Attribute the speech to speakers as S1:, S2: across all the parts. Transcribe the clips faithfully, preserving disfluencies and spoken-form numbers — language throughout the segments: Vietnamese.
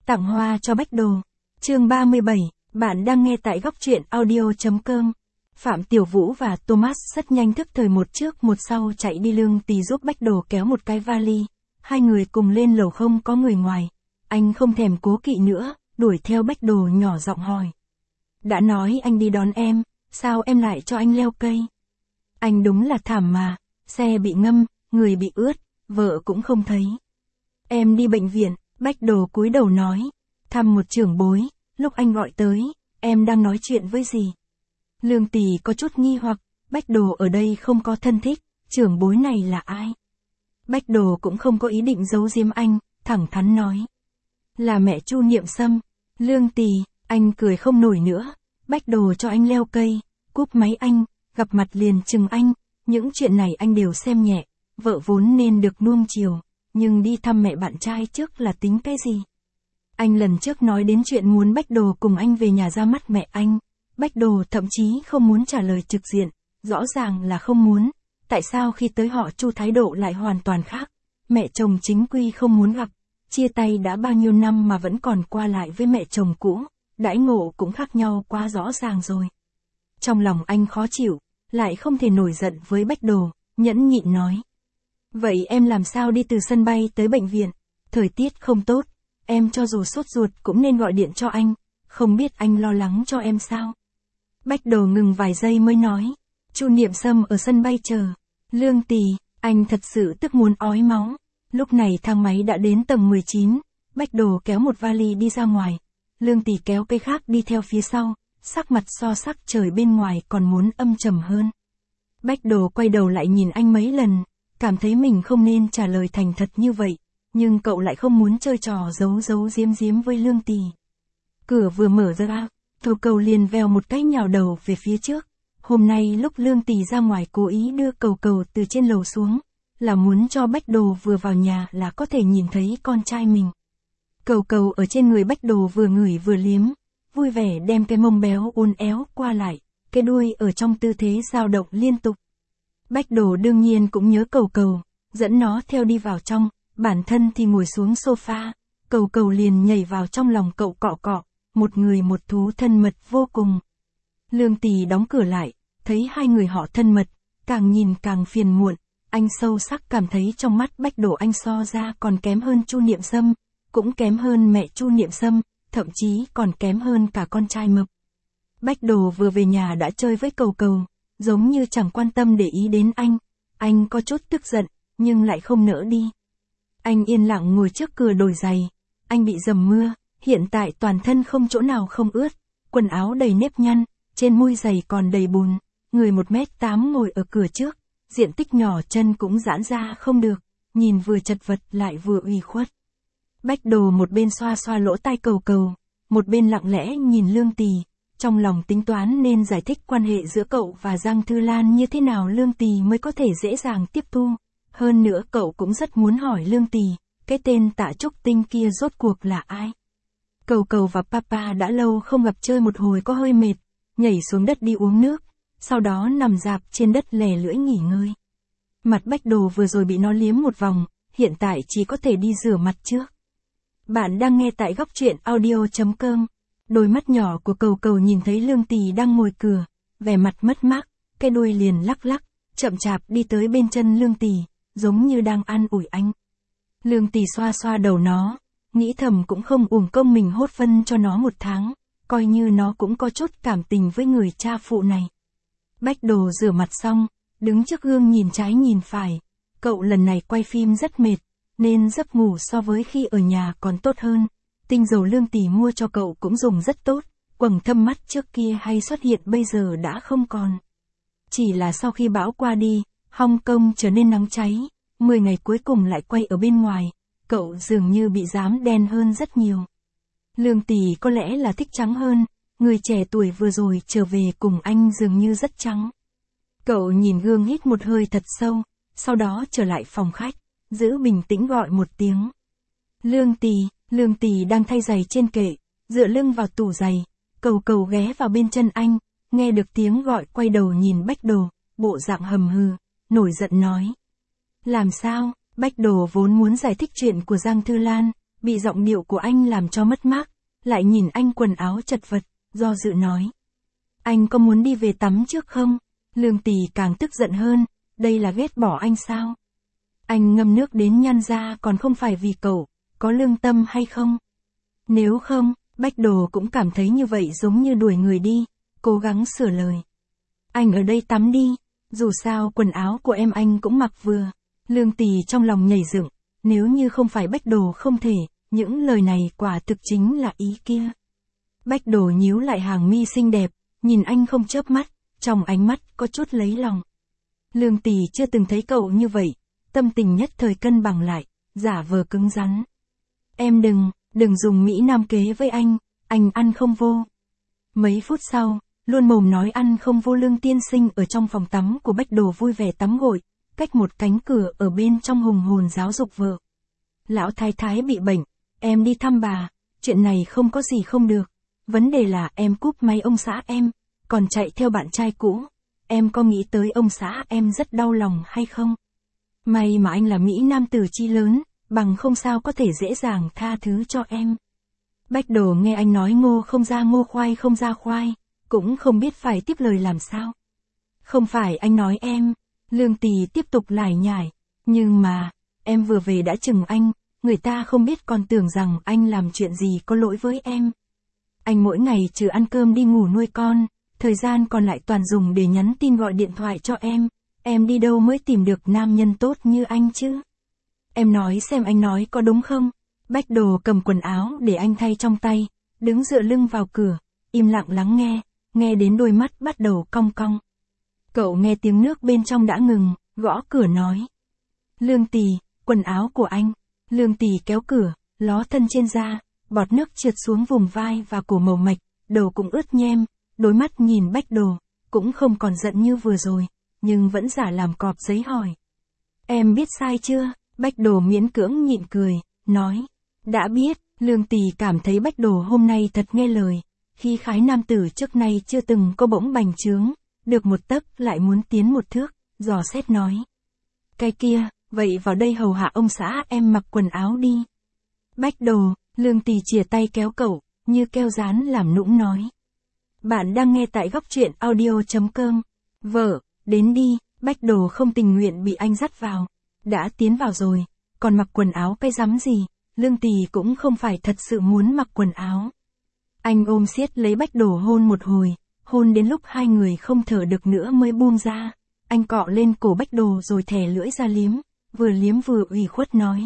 S1: Tặng hoa cho Bách Đồ. Chương ba mươi bảy, bạn đang nghe tại góc truyện audio chấm com. Phạm Tiểu Vũ và Thomas rất nhanh thức thời một trước một sau chạy đi. Lương Tì giúp Bách Đồ kéo một cái vali. Hai người cùng lên lầu không có người ngoài. Anh không thèm cố kỵ nữa, đuổi theo Bách Đồ nhỏ giọng hỏi. Đã nói anh đi đón em, sao em lại cho anh leo cây? Anh đúng là thảm mà, xe bị ngâm, người bị ướt, vợ cũng không thấy. Em đi bệnh viện, Bách Đồ cúi đầu nói. Thăm một trưởng bối, lúc anh gọi tới, em đang nói chuyện với gì? Lương Tì có chút nghi hoặc, Bách Đồ ở đây không có thân thích, trưởng bối này là ai? Bách Đồ cũng không có ý định giấu giếm anh, thẳng thắn nói. Là mẹ Chu Niệm Sâm. Lương Tì, anh cười không nổi nữa. Bách Đồ cho anh leo cây, cúp máy anh, gặp mặt liền chừng anh. Những chuyện này anh đều xem nhẹ, vợ vốn nên được nuông chiều, nhưng đi thăm mẹ bạn trai trước là tính cái gì? Anh lần trước nói đến chuyện muốn Bách Đồ cùng anh về nhà ra mắt mẹ anh. Bách Đồ thậm chí không muốn trả lời trực diện, rõ ràng là không muốn. Tại sao khi tới họ Chu thái độ lại hoàn toàn khác? Mẹ chồng chính quy không muốn gặp, chia tay đã bao nhiêu năm mà vẫn còn qua lại với mẹ chồng cũ, đãi ngộ cũng khác nhau quá rõ ràng rồi. Trong lòng anh khó chịu, lại không thể nổi giận với Bách Đồ, nhẫn nhịn nói. Vậy em làm sao đi từ sân bay tới bệnh viện? Thời tiết không tốt, em cho dù sốt ruột cũng nên gọi điện cho anh, không biết anh lo lắng cho em sao? Bách Đồ ngừng vài giây mới nói. Chu Niệm Sâm ở sân bay chờ. Lương Tì, anh thật sự tức muốn ói máu. Lúc này thang máy đã đến tầng mười chín, Bách Đồ kéo một vali đi ra ngoài. Lương Tì kéo cây khác đi theo phía sau, sắc mặt so sắc trời bên ngoài còn muốn âm trầm hơn. Bách Đồ quay đầu lại nhìn anh mấy lần, cảm thấy mình không nên trả lời thành thật như vậy, nhưng cậu lại không muốn chơi trò giấu giấu giếm giếm với Lương Tì. Cửa vừa mở ra, Cầu Cầu liền vèo một cái nhào đầu về phía trước. Hôm nay lúc Lương Tì ra ngoài cố ý đưa Cầu Cầu từ trên lầu xuống, là muốn cho Bách Đồ vừa vào nhà là có thể nhìn thấy con trai mình. Cầu Cầu ở trên người Bách Đồ vừa ngửi vừa liếm, vui vẻ đem cái mông béo uốn éo qua lại, cái đuôi ở trong tư thế dao động liên tục. Bách Đồ đương nhiên cũng nhớ Cầu Cầu, dẫn nó theo đi vào trong, bản thân thì ngồi xuống sofa, Cầu Cầu liền nhảy vào trong lòng cậu cọ cọ, một người một thú thân mật vô cùng. Lương Tì đóng cửa lại, thấy hai người họ thân mật, càng nhìn càng phiền muộn, anh sâu sắc cảm thấy trong mắt Bách Đồ anh so ra còn kém hơn Chu Niệm Sâm, cũng kém hơn mẹ Chu Niệm Sâm, thậm chí còn kém hơn cả con trai mập. Bách Đồ vừa về nhà đã chơi với Cầu Cầu, giống như chẳng quan tâm để ý đến anh, anh có chút tức giận, nhưng lại không nỡ đi. Anh yên lặng ngồi trước cửa đổi giày, anh bị dầm mưa, hiện tại toàn thân không chỗ nào không ướt, quần áo đầy nếp nhăn, trên môi giày còn đầy bùn, người một mét tám ngồi ở cửa trước, diện tích nhỏ chân cũng giãn ra không được, nhìn vừa chật vật lại vừa ủy khuất. Bách Đồ một bên xoa xoa lỗ tai Cầu Cầu, một bên lặng lẽ nhìn Lương Tì, trong lòng tính toán nên giải thích quan hệ giữa cậu và Giang Thư Lan như thế nào Lương Tì mới có thể dễ dàng tiếp thu. Hơn nữa cậu cũng rất muốn hỏi Lương Tì, cái tên Tạ Trúc Tinh kia rốt cuộc là ai? Cầu Cầu và Papa đã lâu không gặp, chơi một hồi có hơi mệt, nhảy xuống đất đi uống nước, sau đó nằm rạp trên đất lè lưỡi nghỉ ngơi. Mặt Bách Đồ vừa rồi bị nó liếm một vòng, hiện tại chỉ có thể đi rửa mặt trước. Bạn đang nghe tại góc truyện audio chấm com. Đôi mắt nhỏ của Cầu Cầu nhìn thấy Lương Tì đang ngồi cửa, vẻ mặt mất mát, cái đuôi liền lắc lắc, chậm chạp đi tới bên chân Lương Tì, giống như đang an ủi anh. Lương Tì xoa xoa đầu nó, nghĩ thầm cũng không uổng công mình hốt phân cho nó một tháng, coi như nó cũng có chút cảm tình với người cha phụ này. Bách Đồ rửa mặt xong, đứng trước gương nhìn trái nhìn phải, cậu lần này quay phim rất mệt, nên giấc ngủ so với khi ở nhà còn tốt hơn. Tinh dầu Lương Tì mua cho cậu cũng dùng rất tốt, quầng thâm mắt trước kia hay xuất hiện bây giờ đã không còn. Chỉ là sau khi bão qua đi, Hong Kong trở nên nắng cháy, mười ngày cuối cùng lại quay ở bên ngoài, cậu dường như bị rám đen hơn rất nhiều. Lương Tì có lẽ là thích trắng hơn, người trẻ tuổi vừa rồi trở về cùng anh dường như rất trắng. Cậu nhìn gương hít một hơi thật sâu, sau đó trở lại phòng khách, giữ bình tĩnh gọi một tiếng. Lương Tì. Lương Tì đang thay giày trên kệ, dựa lưng vào tủ giày, Cầu Cầu ghé vào bên chân anh, nghe được tiếng gọi quay đầu nhìn Bách Đồ, bộ dạng hầm hừ, nổi giận nói. Làm sao? Bách Đồ vốn muốn giải thích chuyện của Giang Thư Lan, bị giọng điệu của anh làm cho mất mát, lại nhìn anh quần áo chật vật, do dự nói. Anh có muốn đi về tắm trước không? Lương Tỳ càng tức giận hơn, đây là ghét bỏ anh sao? Anh ngâm nước đến nhăn ra còn không phải vì cậu, có lương tâm hay không? Nếu không, Bách Đồ cũng cảm thấy như vậy giống như đuổi người đi, cố gắng sửa lời. Anh ở đây tắm đi, dù sao quần áo của em anh cũng mặc vừa. Lương Tỳ trong lòng nhảy dựng, nếu như không phải Bách Đồ không thể, những lời này quả thực chính là ý kia. Bách Đồ nhíu lại hàng mi xinh đẹp, nhìn anh không chớp mắt, trong ánh mắt có chút lấy lòng. Lương Tỳ chưa từng thấy cậu như vậy, tâm tình nhất thời cân bằng lại, giả vờ cứng rắn. Em đừng, đừng dùng Mỹ Nam kế với anh, anh ăn không vô. Mấy phút sau, luôn mồm nói ăn không vô Lương tiên sinh ở trong phòng tắm của Bách Đồ vui vẻ tắm gội, cách một cánh cửa ở bên trong hùng hồn giáo dục vợ. Lão thái thái bị bệnh, em đi thăm bà, chuyện này không có gì không được. Vấn đề là em cúp máy ông xã em, còn chạy theo bạn trai cũ. Em có nghĩ tới ông xã em rất đau lòng hay không? May mà anh là Mỹ Nam tử chi lớn, bằng không sao có thể dễ dàng tha thứ cho em. Bách Đồ nghe anh nói ngô không ra ngô khoai không ra khoai, cũng không biết phải tiếp lời làm sao. Không phải anh nói em, Lương Tỳ tiếp tục lải nhải, nhưng mà, em vừa về đã chừng anh, người ta không biết còn tưởng rằng anh làm chuyện gì có lỗi với em. Anh mỗi ngày trừ ăn cơm đi ngủ nuôi con, thời gian còn lại toàn dùng để nhắn tin gọi điện thoại cho em, em đi đâu mới tìm được nam nhân tốt như anh chứ? Em nói xem anh nói có đúng không? Bách Đồ cầm quần áo để anh thay trong tay, đứng dựa lưng vào cửa, im lặng lắng nghe, nghe đến đôi mắt bắt đầu cong cong. Cậu nghe tiếng nước bên trong đã ngừng, gõ cửa nói. Lương Tỳ, quần áo của anh. Lương Tỳ kéo cửa, ló thân trên da, bọt nước trượt xuống vùng vai và cổ màu mạch, đầu cũng ướt nhem, đôi mắt nhìn Bách Đồ, cũng không còn giận như vừa rồi, nhưng vẫn giả làm cọp giấy hỏi. Em biết sai chưa? Bách Đồ miễn cưỡng nhịn cười, nói. Đã biết. Lương Tỳ cảm thấy Bách Đồ hôm nay thật nghe lời, khi khái nam tử trước nay chưa từng có bỗng bành trướng, được một tấc lại muốn tiến một thước, dò xét nói. Cái kia, vậy vào đây hầu hạ ông xã em mặc quần áo đi. Bách Đồ, Lương Tỳ chìa tay kéo cậu, như keo dán làm nũng nói. Bạn đang nghe tại góc truyện audio chấm com. Vợ, đến đi. Bách Đồ không tình nguyện bị anh dắt vào. Đã tiến vào rồi, còn mặc quần áo cái rắm gì, Lương Tỳ cũng không phải thật sự muốn mặc quần áo. Anh ôm siết lấy Bách Đồ hôn một hồi, hôn đến lúc hai người không thở được nữa mới buông ra. Anh cọ lên cổ Bách Đồ rồi thè lưỡi ra liếm, vừa liếm vừa ủy khuất nói.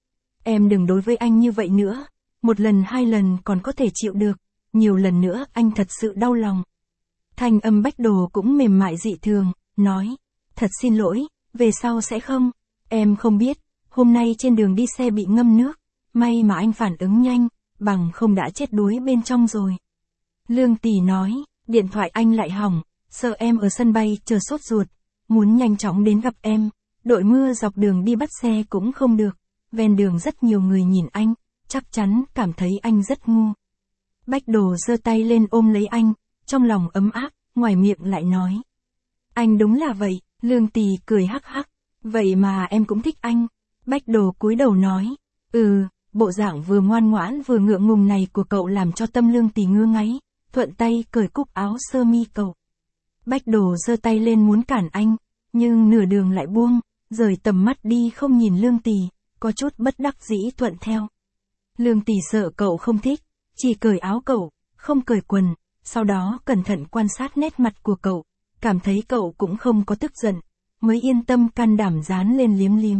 S1: Em đừng đối với anh như vậy nữa, một lần hai lần còn có thể chịu được, nhiều lần nữa anh thật sự đau lòng. Thanh âm Bách Đồ cũng mềm mại dị thường, nói. Thật xin lỗi, về sau sẽ không. Em không biết, hôm nay trên đường đi xe bị ngâm nước, may mà anh phản ứng nhanh, bằng không đã chết đuối bên trong rồi. Lương Tỳ nói, điện thoại anh lại hỏng, sợ em ở sân bay chờ sốt ruột, muốn nhanh chóng đến gặp em, đội mưa dọc đường đi bắt xe cũng không được, ven đường rất nhiều người nhìn anh, chắc chắn cảm thấy anh rất ngu. Bách Đồ giơ tay lên ôm lấy anh, trong lòng ấm áp, ngoài miệng lại nói. Anh đúng là vậy. Lương Tỳ cười hắc hắc, vậy mà em cũng thích anh. Bách Đồ cúi đầu nói, ừ, bộ dạng vừa ngoan ngoãn vừa ngượng ngùng này của cậu làm cho tâm Lương Tỳ ngứa ngáy, thuận tay cởi cúc áo sơ mi cậu. Bách Đồ giơ tay lên muốn cản anh, nhưng nửa đường lại buông, rời tầm mắt đi không nhìn Lương Tỳ, có chút bất đắc dĩ thuận theo. Lương Tỳ sợ cậu không thích, chỉ cởi áo cậu, không cởi quần, sau đó cẩn thận quan sát nét mặt của cậu. Cảm thấy cậu cũng không có tức giận, mới yên tâm can đảm dán lên liếm liếm.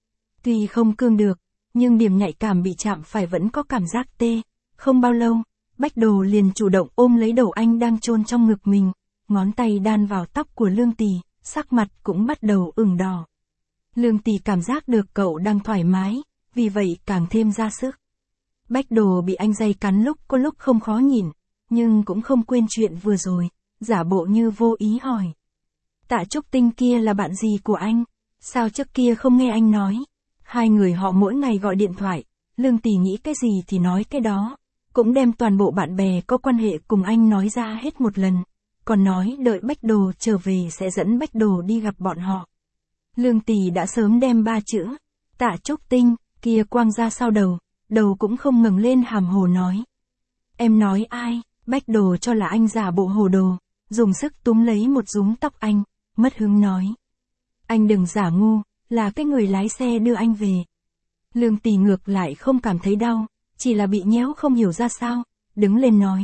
S1: Tuy không cương được, nhưng điểm nhạy cảm bị chạm phải vẫn có cảm giác tê. Không bao lâu, Bách Đồ liền chủ động ôm lấy đầu anh đang chôn trong ngực mình, ngón tay đan vào tóc của Lương Tỳ, sắc mặt cũng bắt đầu ửng đỏ. Lương Tỳ cảm giác được cậu đang thoải mái, vì vậy càng thêm ra sức. Bách Đồ bị anh giày cắn lúc có lúc không khó nhìn, nhưng cũng không quên chuyện vừa rồi. Giả bộ như vô ý hỏi. Tạ Trúc Tinh kia là bạn gì của anh? Sao trước kia không nghe anh nói? Hai người họ mỗi ngày gọi điện thoại, Lương Tỳ nghĩ cái gì thì nói cái đó, cũng đem toàn bộ bạn bè có quan hệ cùng anh nói ra hết một lần, còn nói đợi Bách Đồ trở về sẽ dẫn Bách Đồ đi gặp bọn họ. Lương Tỳ đã sớm đem ba chữ, Tạ Trúc Tinh, kia quăng ra sau đầu, đầu cũng không ngẩng lên hàm hồ nói. Em nói ai? Bách Đồ cho là anh giả bộ hồ đồ, dùng sức túm lấy một rúm tóc anh, mất hứng nói. Anh đừng giả ngu, là cái người lái xe đưa anh về. Lương Tỳ ngược lại không cảm thấy đau, chỉ là bị nhéo không hiểu ra sao, đứng lên nói.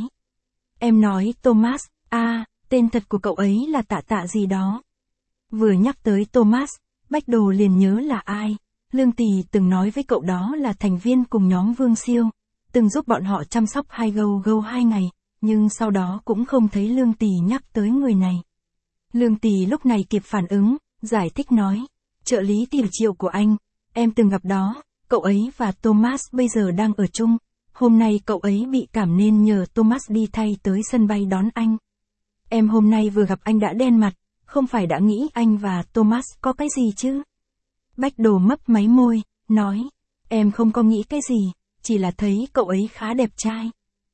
S1: Em nói Thomas, à, tên thật của cậu ấy là Tạ Tạ gì đó. Vừa nhắc tới Thomas, Bách Đồ liền nhớ là ai. Lương Tỳ từng nói với cậu đó là thành viên cùng nhóm Vương Siêu, từng giúp bọn họ chăm sóc hai gâu gâu hai ngày, nhưng sau đó cũng không thấy Lương Tỳ nhắc tới người này. Lương Tỳ lúc này kịp phản ứng, giải thích nói, trợ lý Tiểu Triệu của anh, em từng gặp đó, cậu ấy và Thomas bây giờ đang ở chung, hôm nay cậu ấy bị cảm nên nhờ Thomas đi thay tới sân bay đón anh. Em hôm nay vừa gặp anh đã đen mặt, không phải đã nghĩ anh và Thomas có cái gì chứ? Bách Đồ mấp máy môi, nói, em không có nghĩ cái gì, chỉ là thấy cậu ấy khá đẹp trai.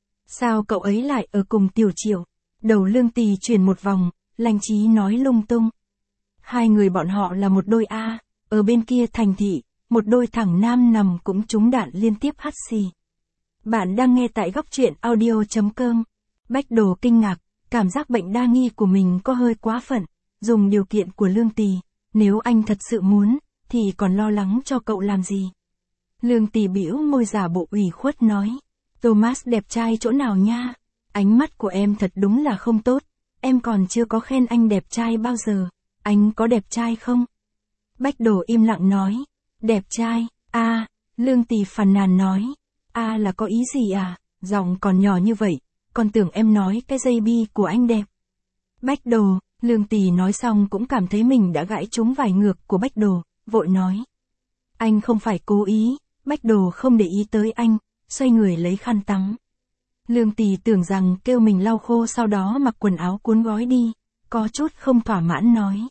S1: Sao cậu ấy lại ở cùng Tiểu Triệu? Đầu Lương Tỳ chuyển một vòng, Lanh Trí nói lung tung. Hai người bọn họ là một đôi A, ở bên kia thành thị, một đôi thằng nam nằm cũng trúng đạn liên tiếp hắt xì. Bạn đang nghe tại góc truyện audio chấm com. Bách Đồ kinh ngạc, cảm giác bệnh đa nghi của mình có hơi quá phận, dùng điều kiện của Lương Tỳ, nếu anh thật sự muốn, thì còn lo lắng cho cậu làm gì? Lương Tỳ bĩu môi giả bộ ủy khuất nói, Thomas đẹp trai chỗ nào nha? Ánh mắt của em thật đúng là không tốt, em còn chưa có khen anh đẹp trai bao giờ, anh có đẹp trai không? Bách Đồ im lặng nói, đẹp trai, a, à, Lương Tỳ phàn nàn nói, a à là có ý gì à, giọng còn nhỏ như vậy, còn tưởng em nói cái dây bi của anh đẹp. Bách Đồ, Lương Tỳ nói xong cũng cảm thấy mình đã gãi trúng vải ngược của Bách Đồ, vội nói. Anh không phải cố ý, Bách Đồ không để ý tới anh, xoay người lấy khăn tắm. Lương Tỳ tưởng rằng kêu mình lau khô sau đó mặc quần áo cuốn gói đi, có chút không thỏa mãn nói.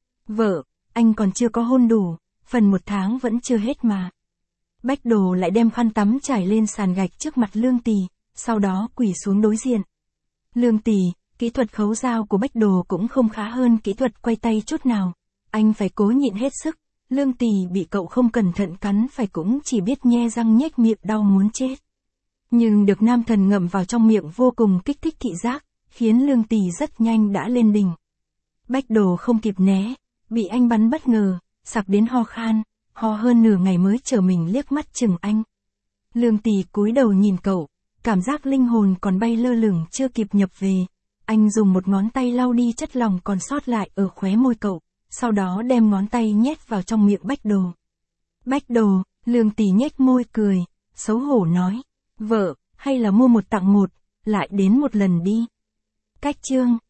S1: Vợ, anh còn chưa có hôn đủ, phần một tháng vẫn chưa hết mà. Bách Đồ lại đem khăn tắm trải lên sàn gạch trước mặt Lương Tỳ, sau đó quỳ xuống đối diện. Lương Tỳ, kỹ thuật khấu dao của Bách Đồ cũng không khá hơn kỹ thuật quay tay chút nào. Anh phải cố nhịn hết sức, Lương Tỳ bị cậu không cẩn thận cắn phải cũng chỉ biết nhe răng nhếch miệng đau muốn chết. Nhưng được nam thần ngậm vào trong miệng vô cùng kích thích thị giác, khiến Lương Tỳ rất nhanh đã lên đỉnh. Bách Đồ không kịp né, bị anh bắn bất ngờ, sặc đến ho khan, ho hơn nửa ngày mới trở mình liếc mắt chừng anh. Lương Tỳ cúi đầu nhìn cậu, cảm giác linh hồn còn bay lơ lửng chưa kịp nhập về. Anh dùng một ngón tay lau đi chất lỏng còn sót lại ở khóe môi cậu, sau đó đem ngón tay nhét vào trong miệng Bách Đồ. Bách Đồ, Lương Tỳ nhếch môi cười, xấu hổ nói, vợ, hay là mua một tặng một, lại đến một lần đi. Cách chương